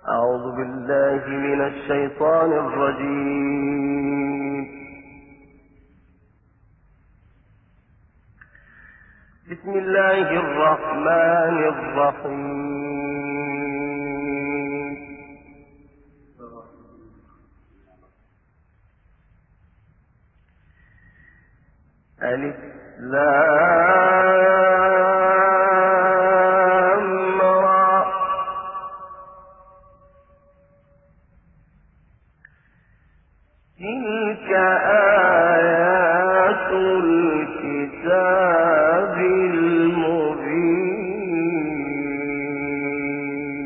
أعوذ بالله من الشيطان الرجيم. بسم الله الرحمن الرحيم. ألف لام را تلك آيات الكتاب المبين.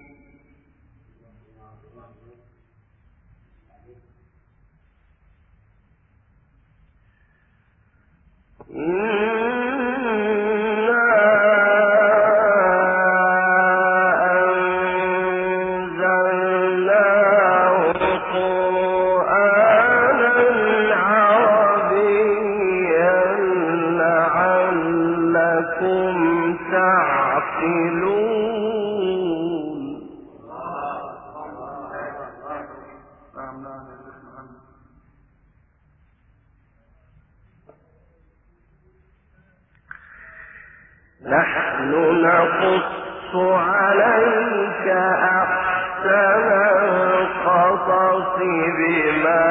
نحن نقص عليك أحسن القصص بما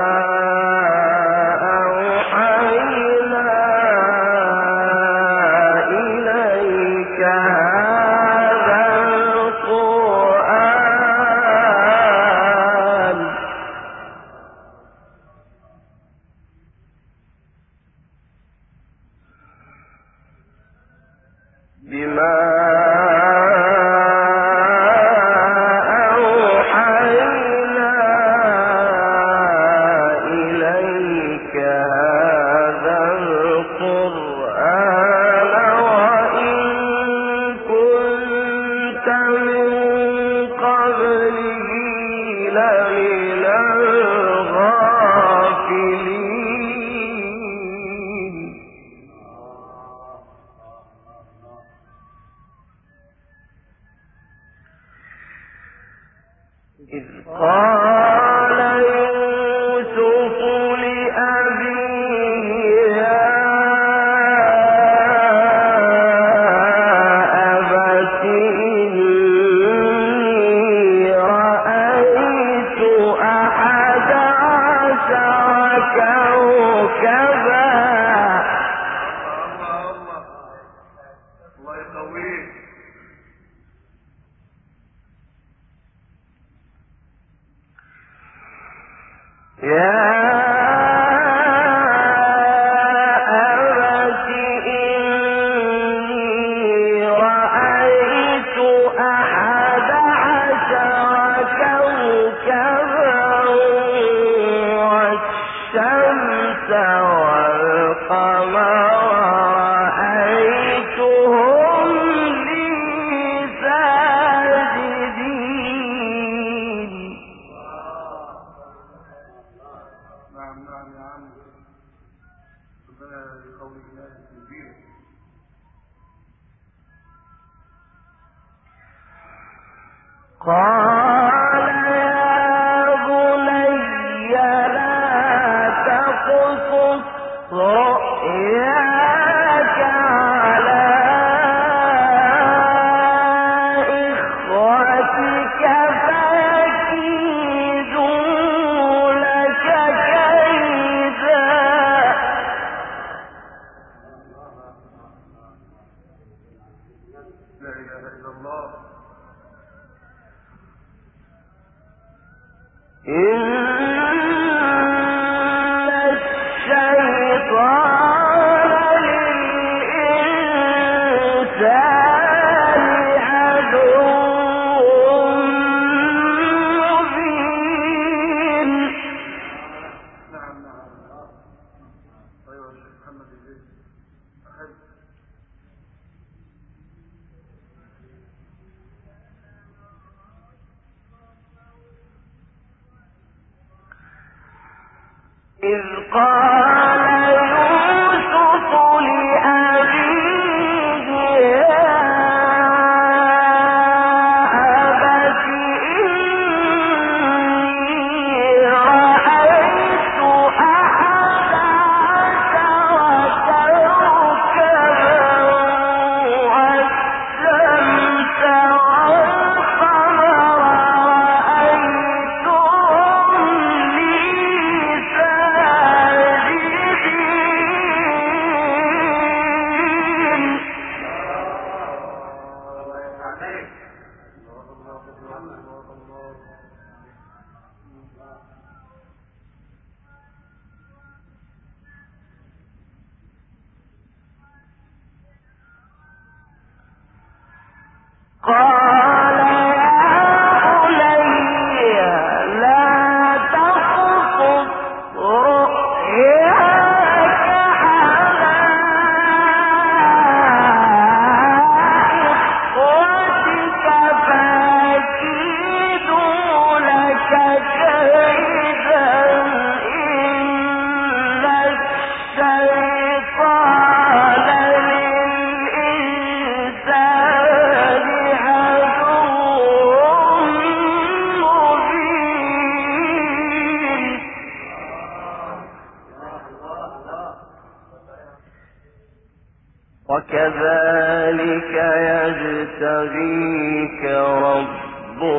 أوحينا إليك هذا القرآن وإن كنت من قبله لمن الغافلين. إذ قال يوسف لأبيه يا أبت إني رأيت 11 كوكبا. الله يقويك. يا أبت إني رأيت 11 كوكبا والشمس والقمر رأيتهم لي ساجدين. نعم يا عم ربنا بقول الله كبير. قال يا بني لا تقصص رؤياك على إخوتك فيكيدوا لك كيدا. لا إله إلا الله. إن الشيطان للإنسان عدو مبين. نعم أيوة الشيخ محمد الزين أحب. إذ قال يوسف لأبيه يا أبت إني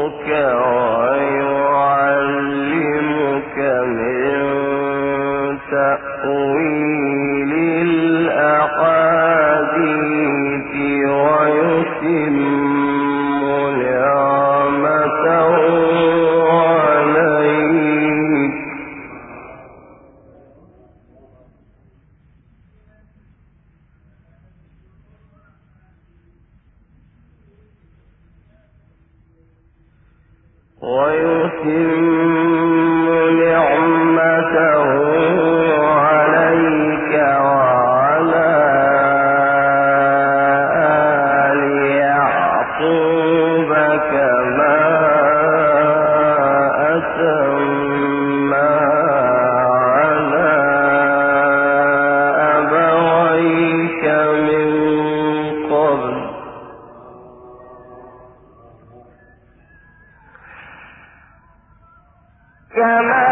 ويعلمك من تأويل الأحاديث ويتم نعمته عليك وعلى آل يعقوب كما أتمها على أبويك من قبل كما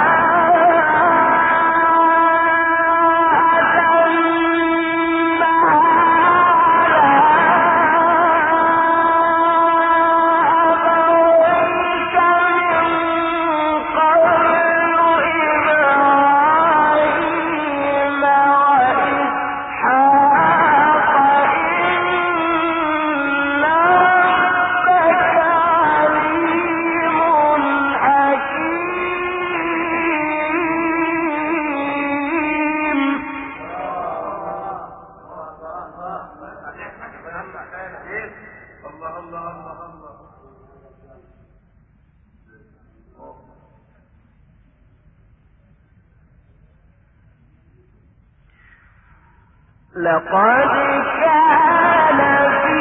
لقد كان في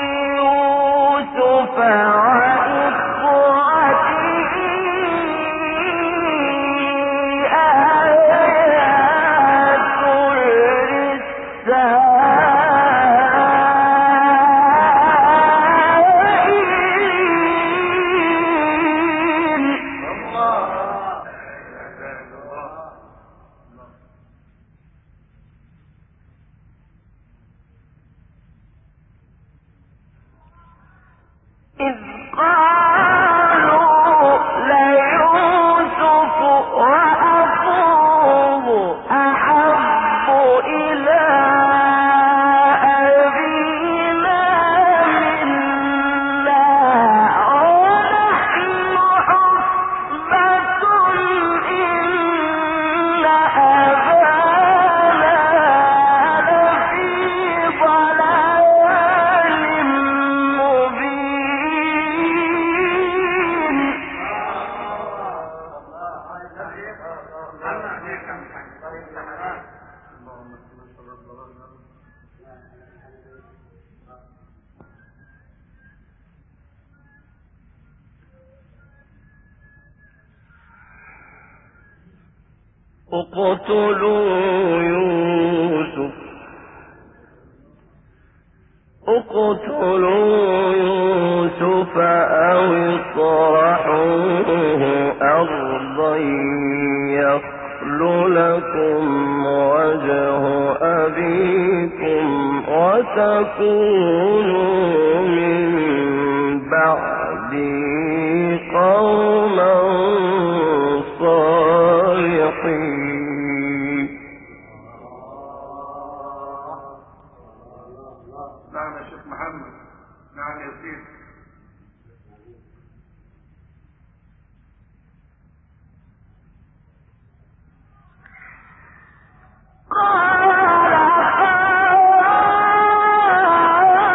يوسف وإخوته آيات إذ قالوا ليوسف وأخوه أحب إلى أبينا منا ونحن عصبة إن أبانا لفي ضلال مبين اقتلوا يوسف أو اطرحوه أرضا يخل لكم وجه أبيكم وتكونوا من بعده قوما صالحين. نعم يا شيخ محمد. نعم يا سيدي. قال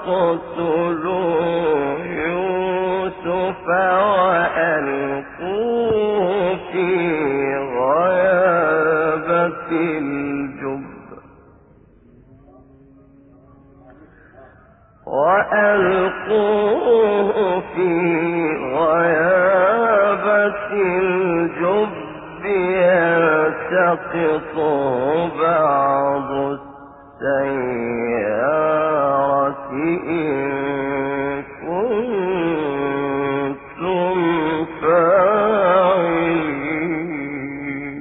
اقتلوا يوسف وألقوه في غيابة الجب يلتقطه بعض السيارة إن كنتم فاعلين.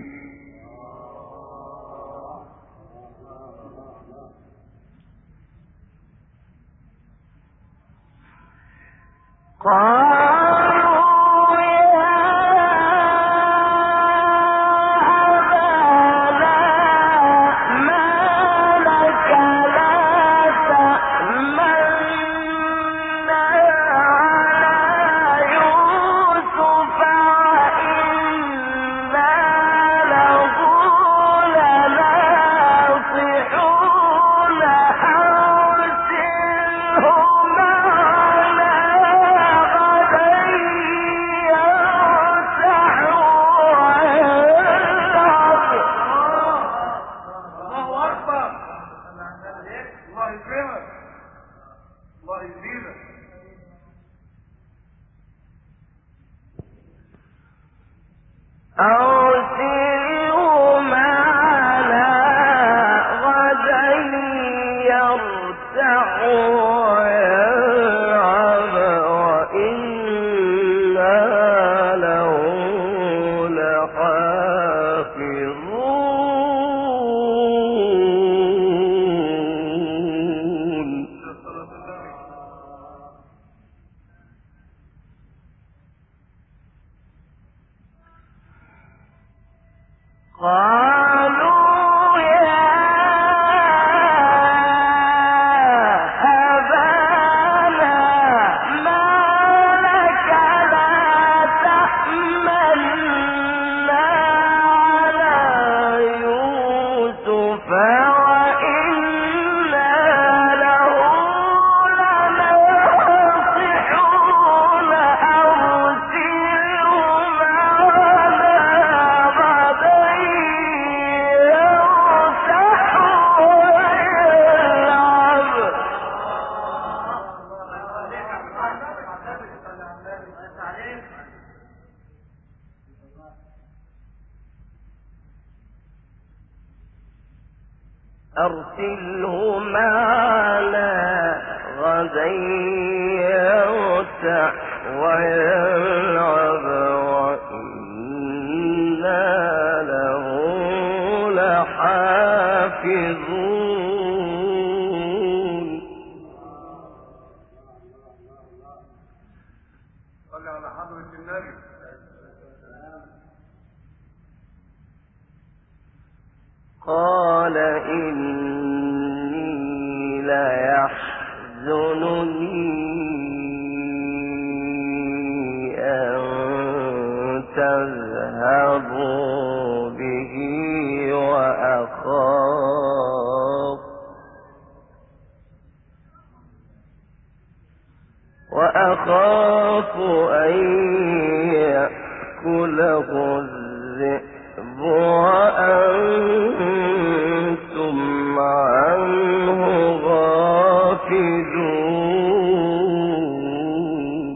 أرسله معنا غدا يرتع ويلعب وإنا له لحافظون. صلي على حضرة النبي. قال إني ليحزنني أن تذهبوا به وأخاف أن يأكله الذئب وأنتم عنه غافلون.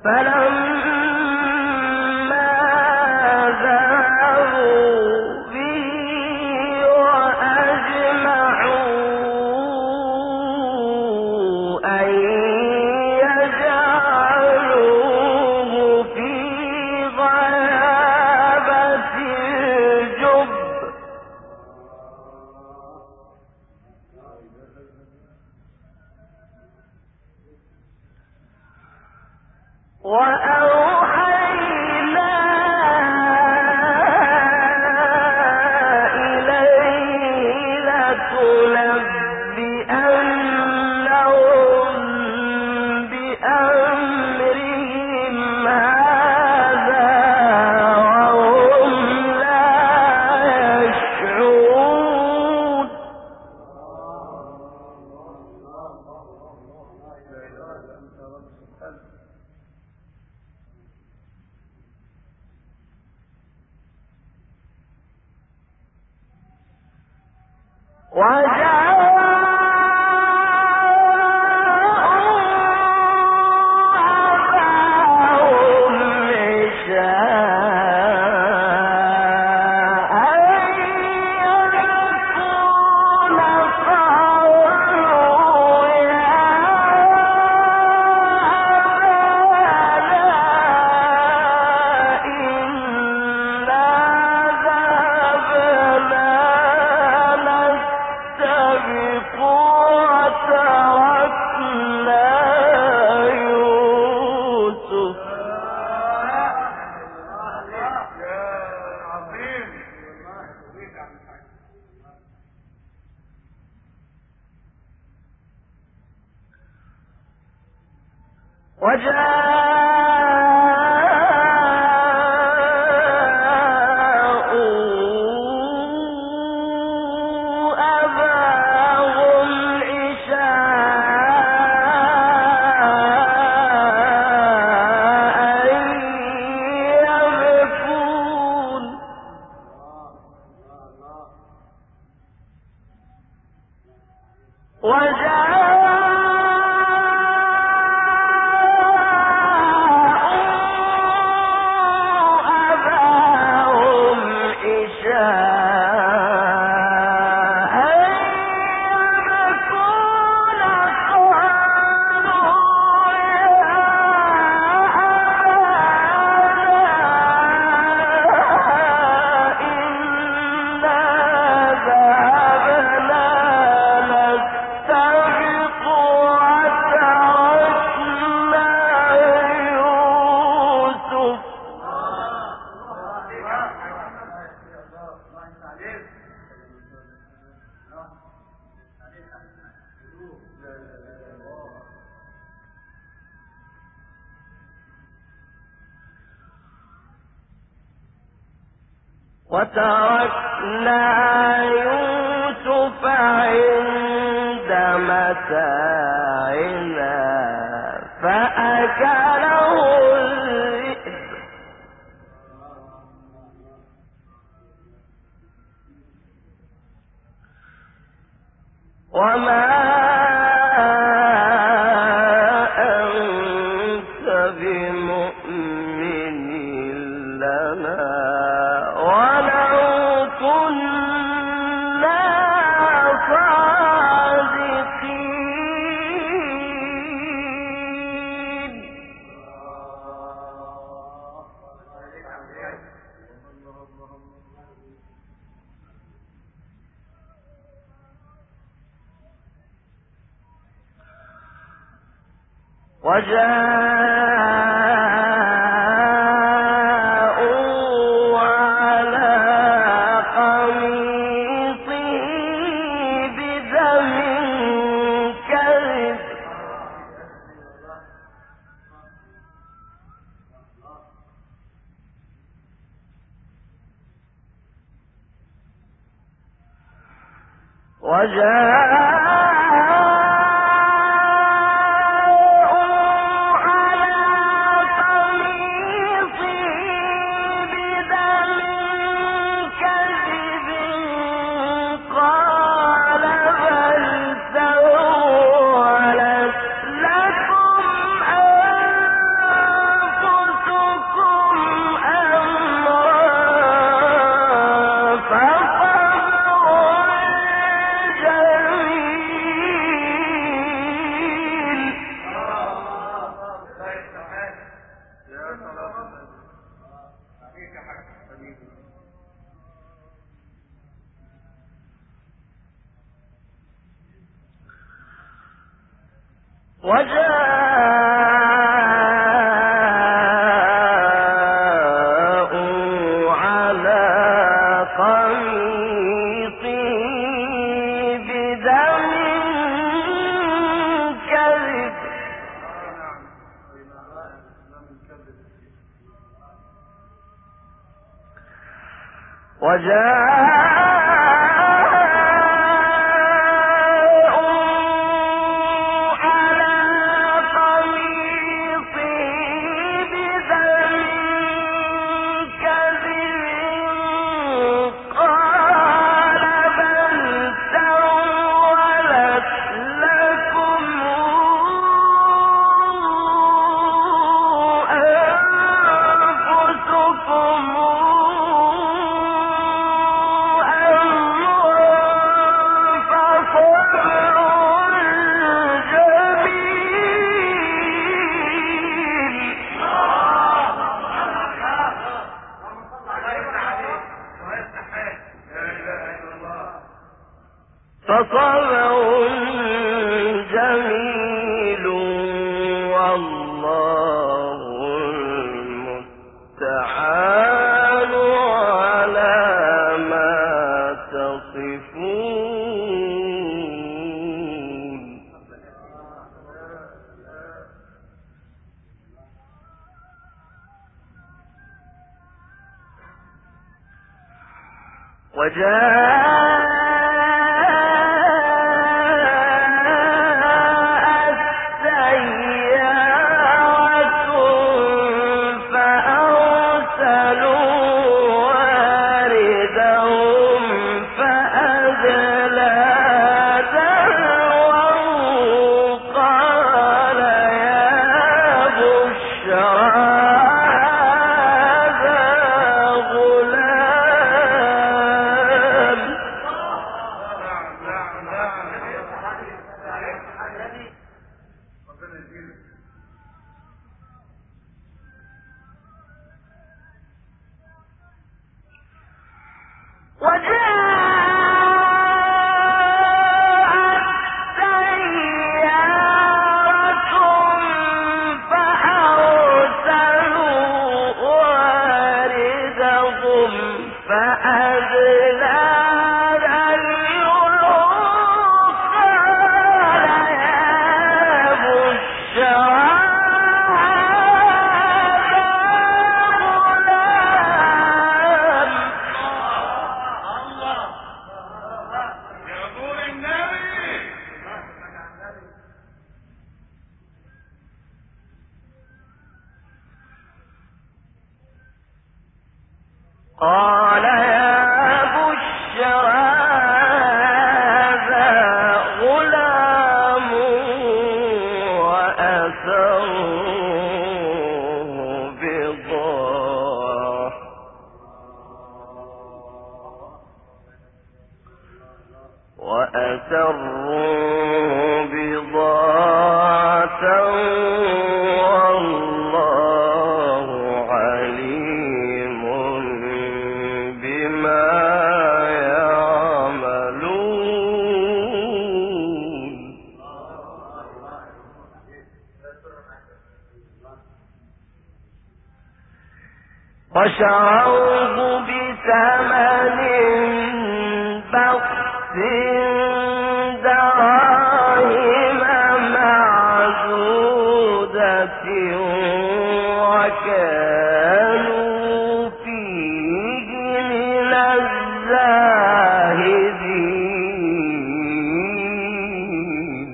فلما ذهبوا به وأجمعوا أن يجعلوه في غيابة الجب وأوحينا إليه لتنبئنهم بأمرهم هذا وهم لا يشعرون وتركنا يوسف عند متاعنا فأكله الذئب وما أنت بمؤمن لنا ولو كنا صادقين وجاءوا على قميصه بدم كذب وجاءوا على قميصه بدم كذب فصبر جميل والله المستعان على ما تصفون قال يا بشرى هذا غلام وأسروه بضاعة والله عليم بما يعملون وشروه بثمن بخس دراهم معدودة وكانوا فيه من الزاهدين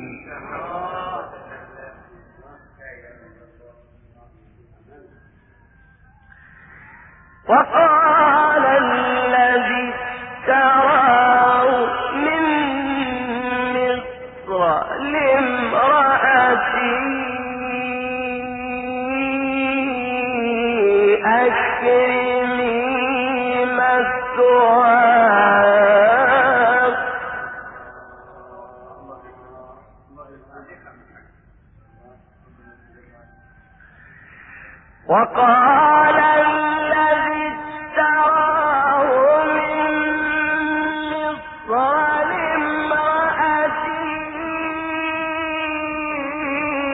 وقال الذي اشتراه من مصر لامرأته أكرمي مثواه وقال الذي اشتراه من مصر لامرأته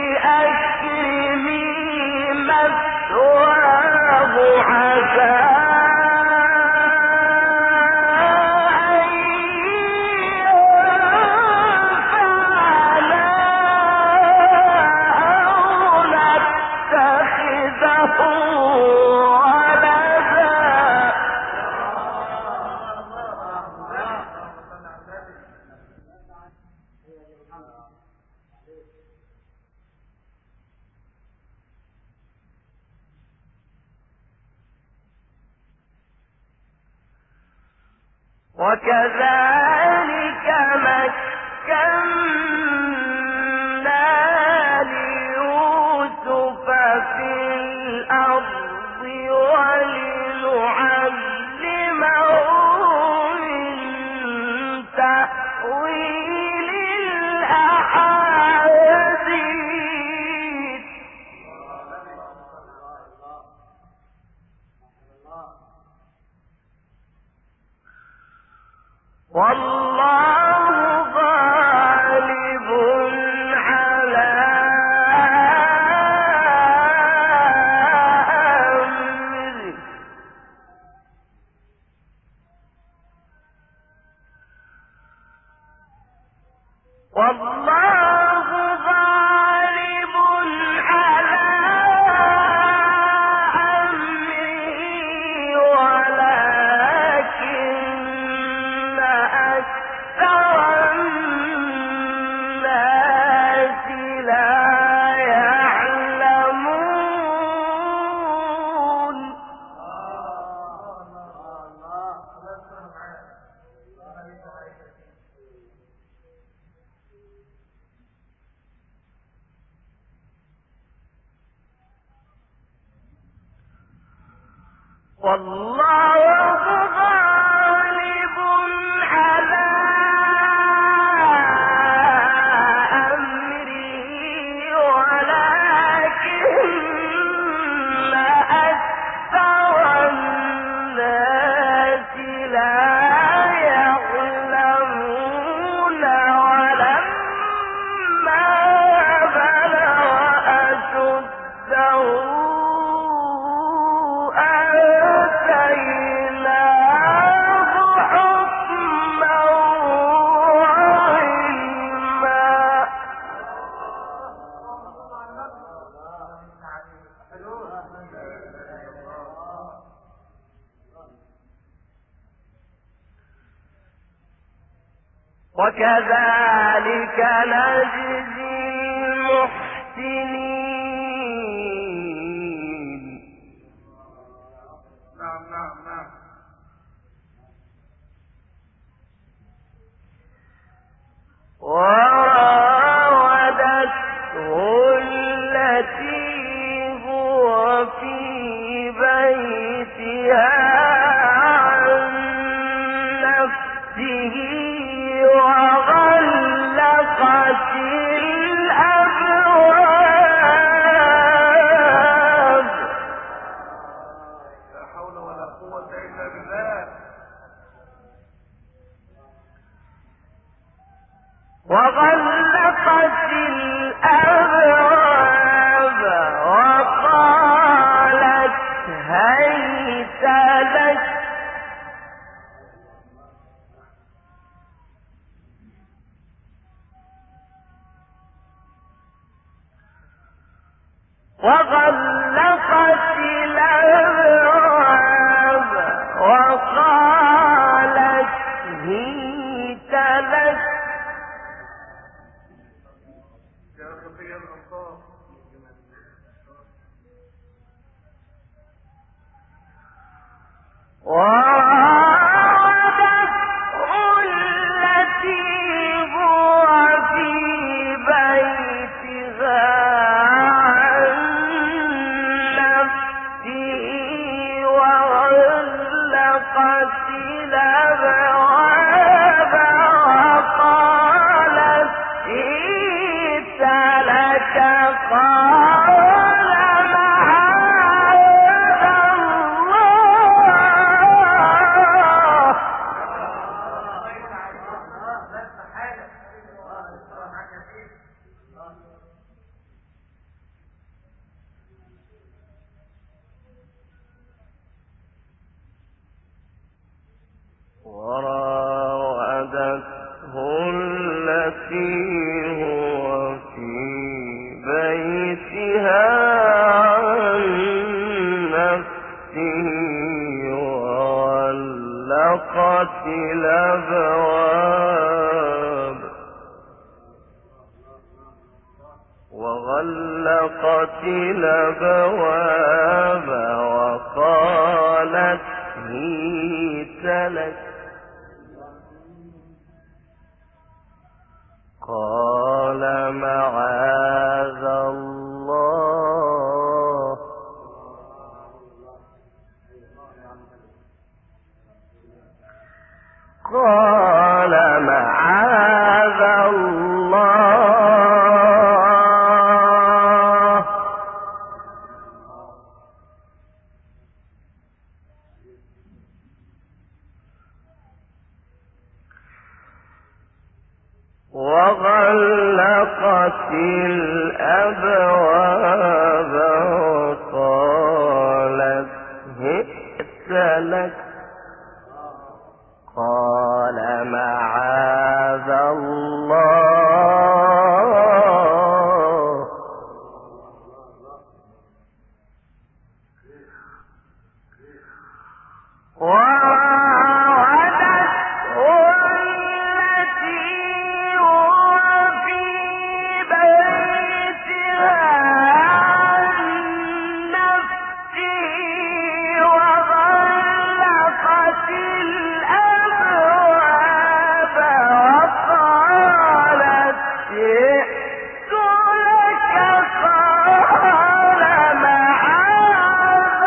وكذلك مكنا ليوسف في الأرض ولنعلمه من تأويل الأحاديث والله غالب على أمره والله غالب على أمره ولكن أكثر الناس لا يعلمون والله غالب على أمره ولكن أكثر الناس لا يعلمون ولما بلغ أشده آتيناه حكما وعلما وكذلك نجزي المحسنين نعم نعم نعم. وراودته التي هو في بيتها عن نفسه وغلقت الأبواب لا حول ولا قوة إلا بالله. وغلقت الأبواب وقالت هيت لك وغلقت الأبواب وقالت هيت لك يا خفي الأنصار. وراودته التي هو في بيتها عن نفسه وغلقت الأبواب وقالت هيت لك قال معاذ الله وراودته التي هو في بيتها عن نفسه وغلقت الأبواب وقالت هيت لك قال معاذ الله قال معاذ الله وغلقت الأبواب وقالت هئت لك قال معاذ الله وراودته التي هو في بيتها عن نفسه وغلقت الأبواب وقالت جئت لك قال معاذ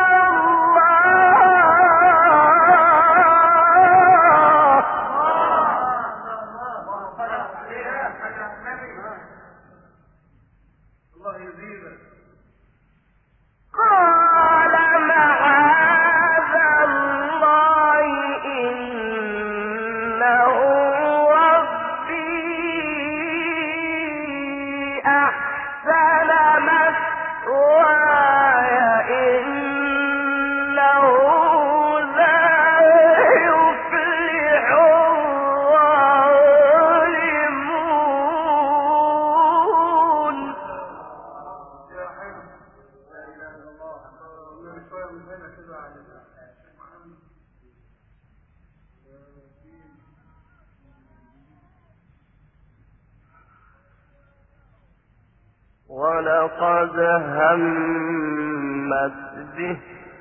الله يزيدك. قال معاذ الله إنه ربي أحسن مثواي إنه لا يفلح الظالمون يا حلو. لا اله الا الله. النبي شويه من هنا كده على الشيخ محمد. ولقد همت به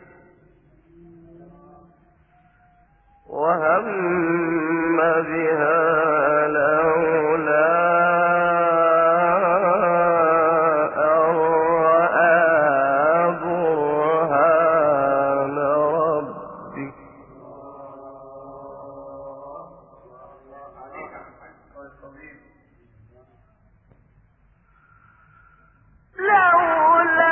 وهم بها لولا أن رأى برهان ربه لولا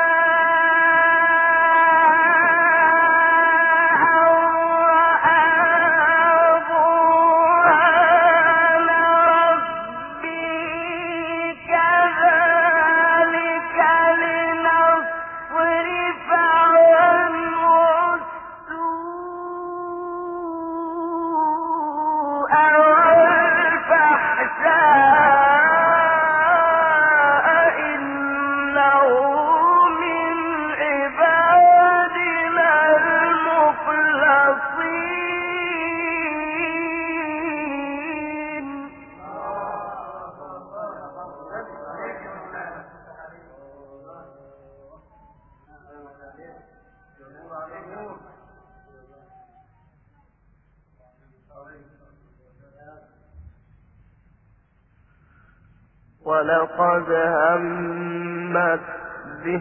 ولقد همت به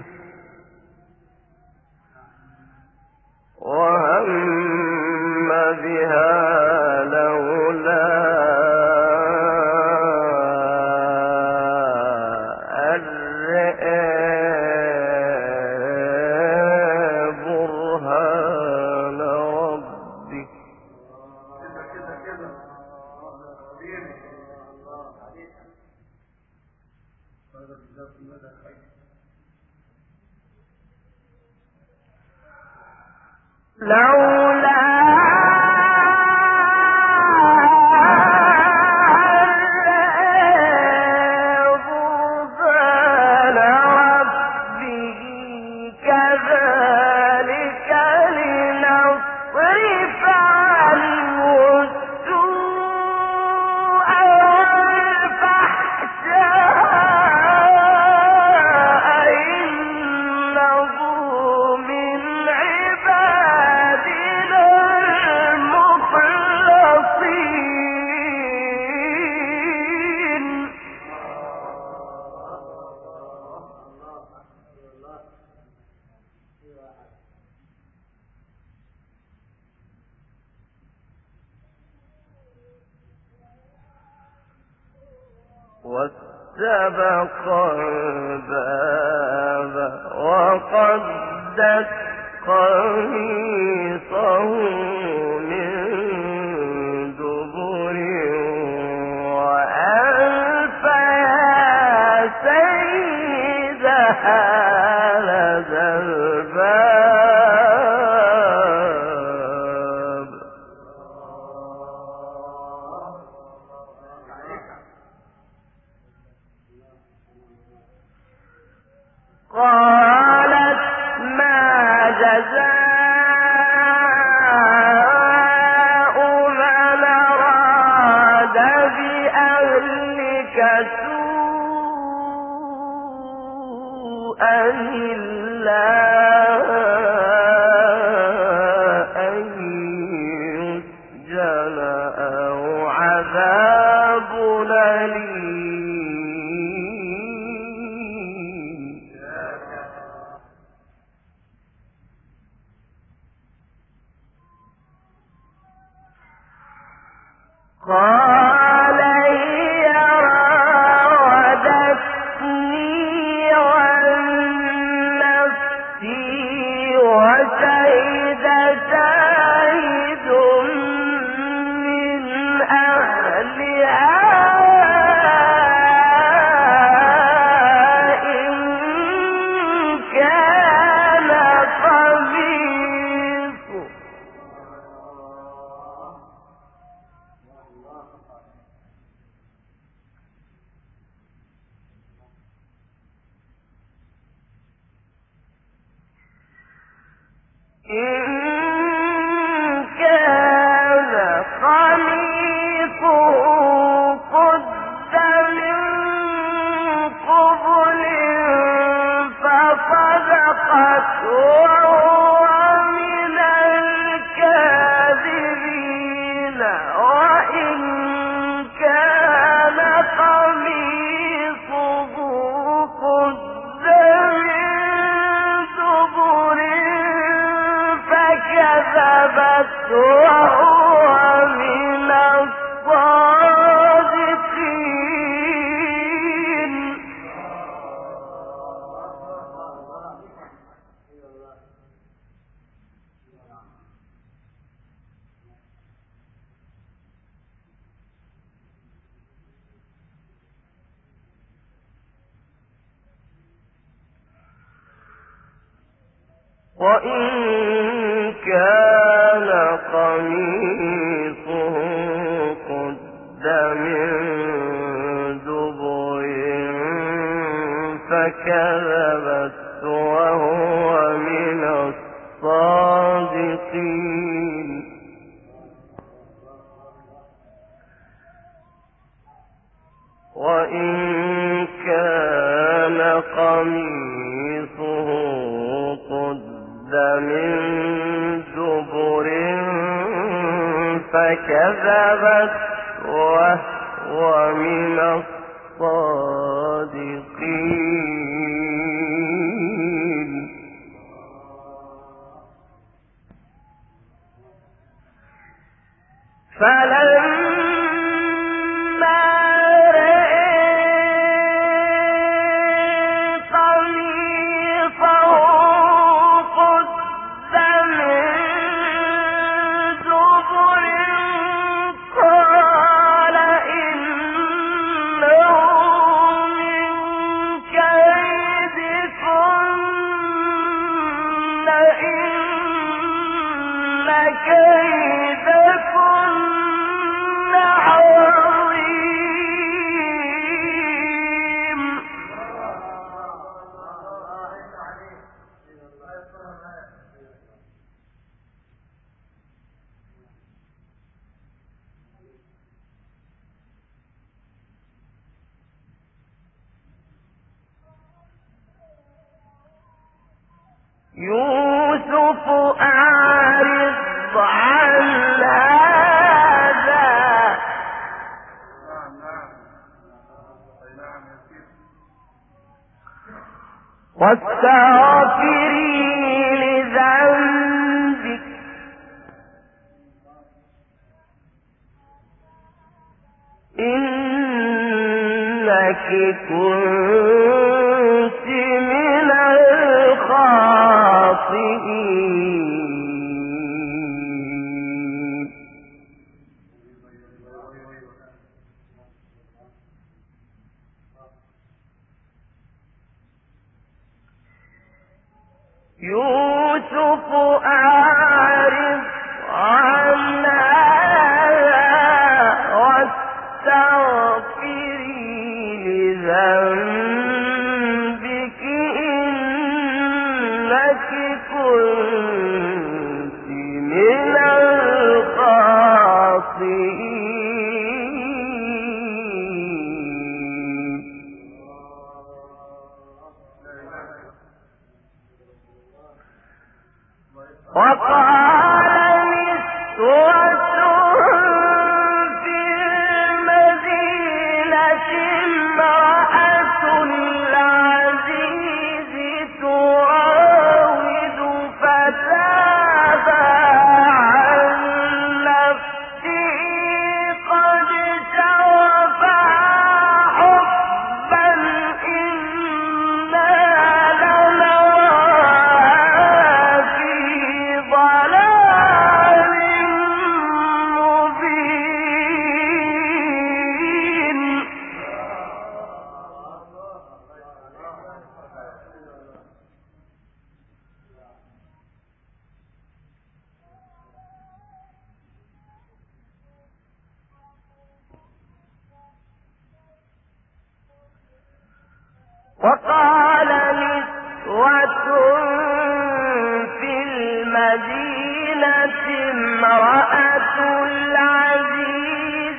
وهم بها لولا أن رأى برهان ربه كده لولا برهان ربه كذلك لنصرف عنه السوء والفحشاء إنه من عبادنا واستبق الباب وقدت قميصه من دبر وألف يا سيدها لدى الباب. قالت ما جزاء من أراد بأهلك سوءا إلا أن يسجن أو عذاب أليم. قال هي راودتني عن نفسي وشهد شاهد من أهلها إن كان قميصه قد من قبل فصدقت وهو من الكاذبين وإن كان قميصه قد من دبر فكذبت وهو من الصادقين. وإن كان قميصه قد من دبر فكذبت وهو من الصادقين. وإن كان قميصه قد من دبر فكذبت وهو من الصادقين. فلما رأت قميصه قد من دبر قال إنه من كيدكن إن كيدكن عظيم. يوسف أعرض عن هذا واستغفري لذنبك إنك إنك كنت من الخاطئين. يوسف أعرض عن هذا واستغفري لذنبك إنك كنت من الخاطئين. وقال نسوة في المدينة امرأة العزيز تراود فتاها عن نفسه قد شغفها حبا إنا لنراها في ضلال مبين. وقال نسوة في المدينة امرأة العزيز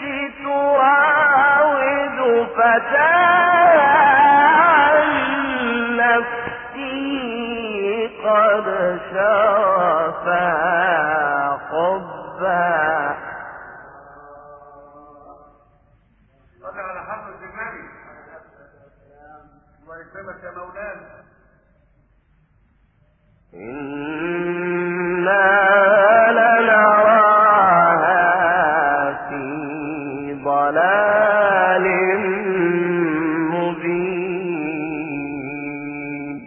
تراود فتاها عن نفسه قد شغفها حبا. صلي على حضرة النبي. الله يكرمك يا مولانا. إنا لنراها في ضلال مبين.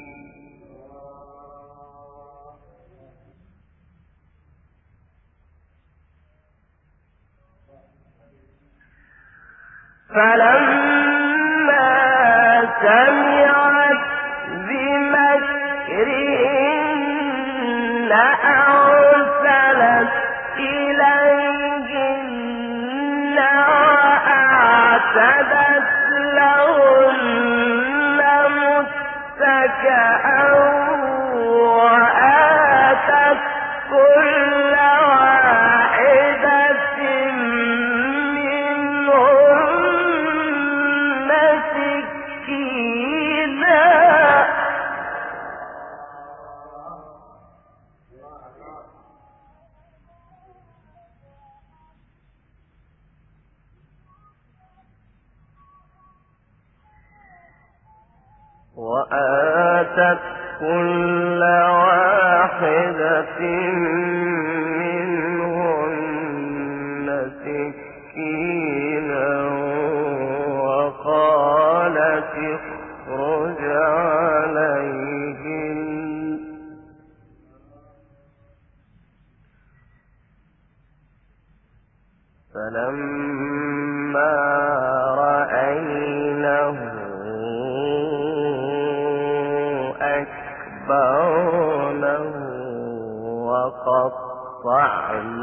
فلما سمعت بمكرهن أرسلت إليهن وأعتدت لهن متكئا وآتت كل واحدة منهن سكينا وآتت كل واحدة منهن سكينا وقالت اخرج عليهن. فلما رأينه أكبرنه وقطعن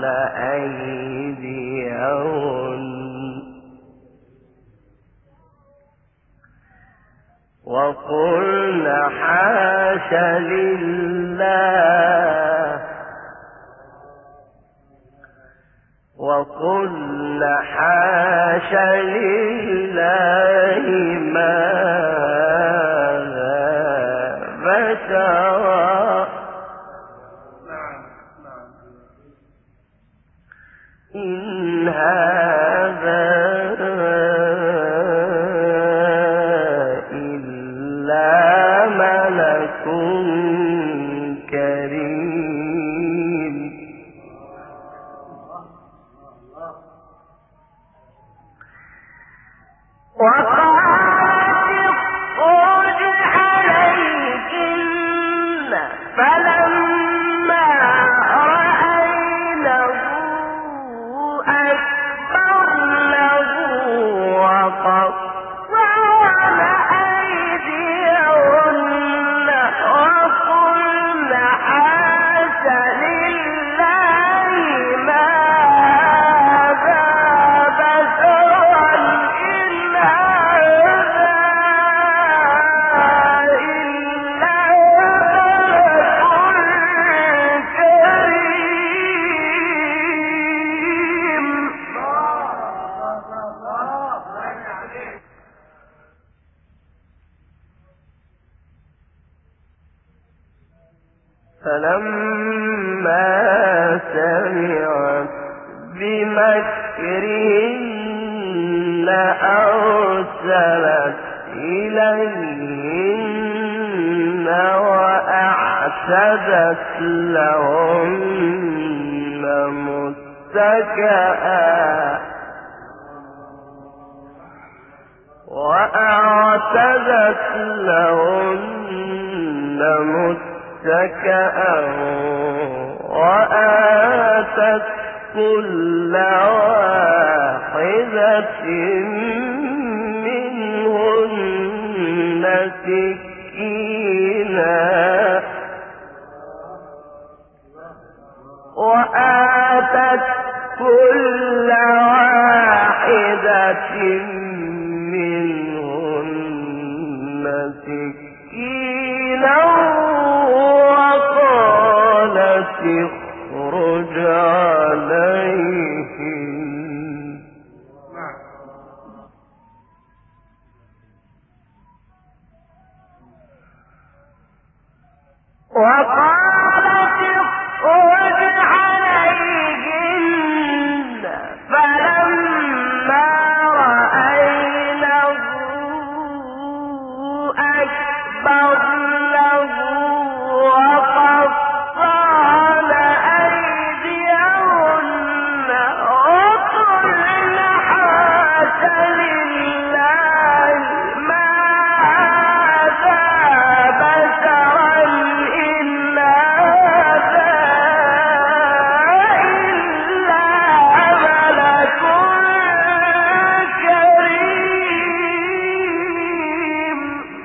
أيديهن وقلن حاش لله وقلن حاش لله ما بشرا إن هذا إلا ملك كريم. وقال فلما سمعت بمكرهن أرسلت إليهن وأعتدت لهن متكئا وآتت كل واحدة منهن سكينا وقالت اخرج عليهم فلما رأينه أكبرنه وقطعن أيديهن وقلن حاش لله ما هذا بشرا إن هذا إلا ملك كريم.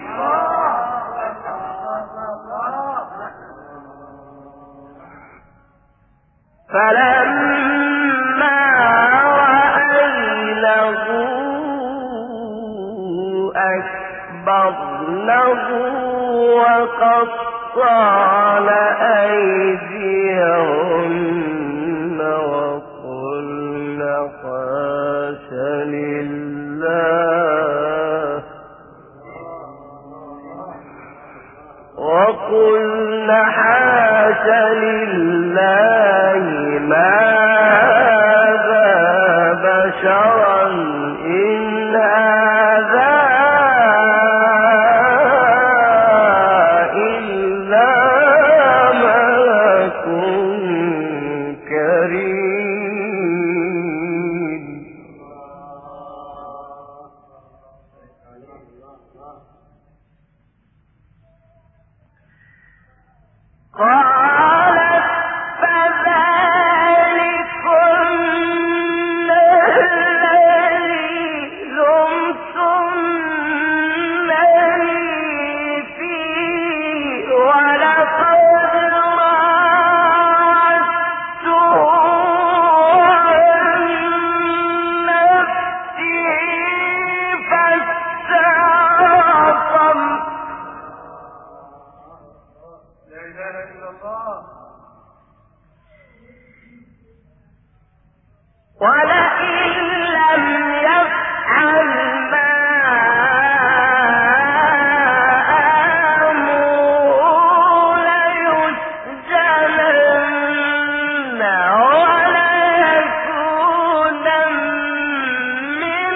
فلما رأينه أكبرنه وقطعن أيديهن وقلن حاش لله ما هذا بشرا إن هذا إلا ملك كريم. قالت فذلكن الذي لمتنني فيه ولقد راودته عن نفسه فاستعصم. لا إله إلا الله. ولئن لم يفعل ما آمره ليسجنن وليكونن من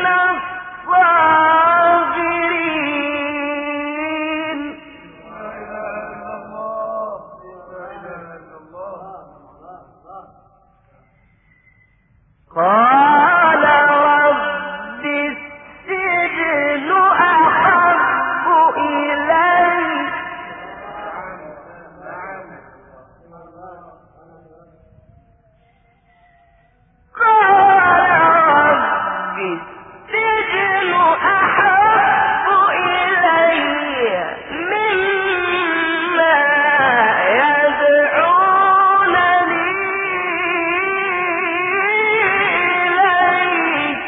الصاغرين. لا إله إلا الله. لا إله إلا الله. قال رب السجن أحب إلي مما يدعونني إليه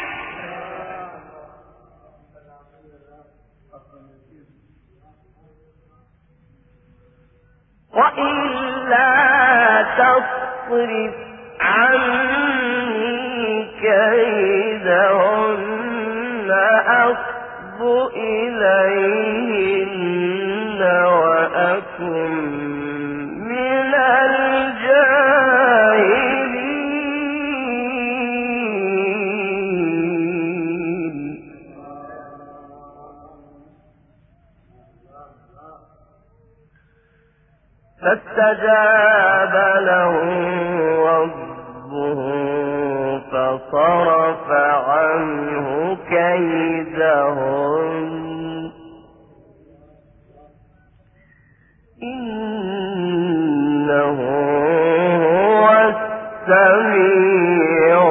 وإلا تصرف عني كيدهن أصب إليهن وأكن من فاستجاب له ربه فصرف عنه كيدهن إنه هو السميع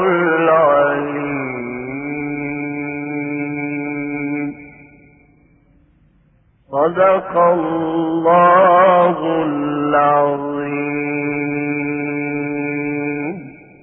العليم. صدق الله العظيم.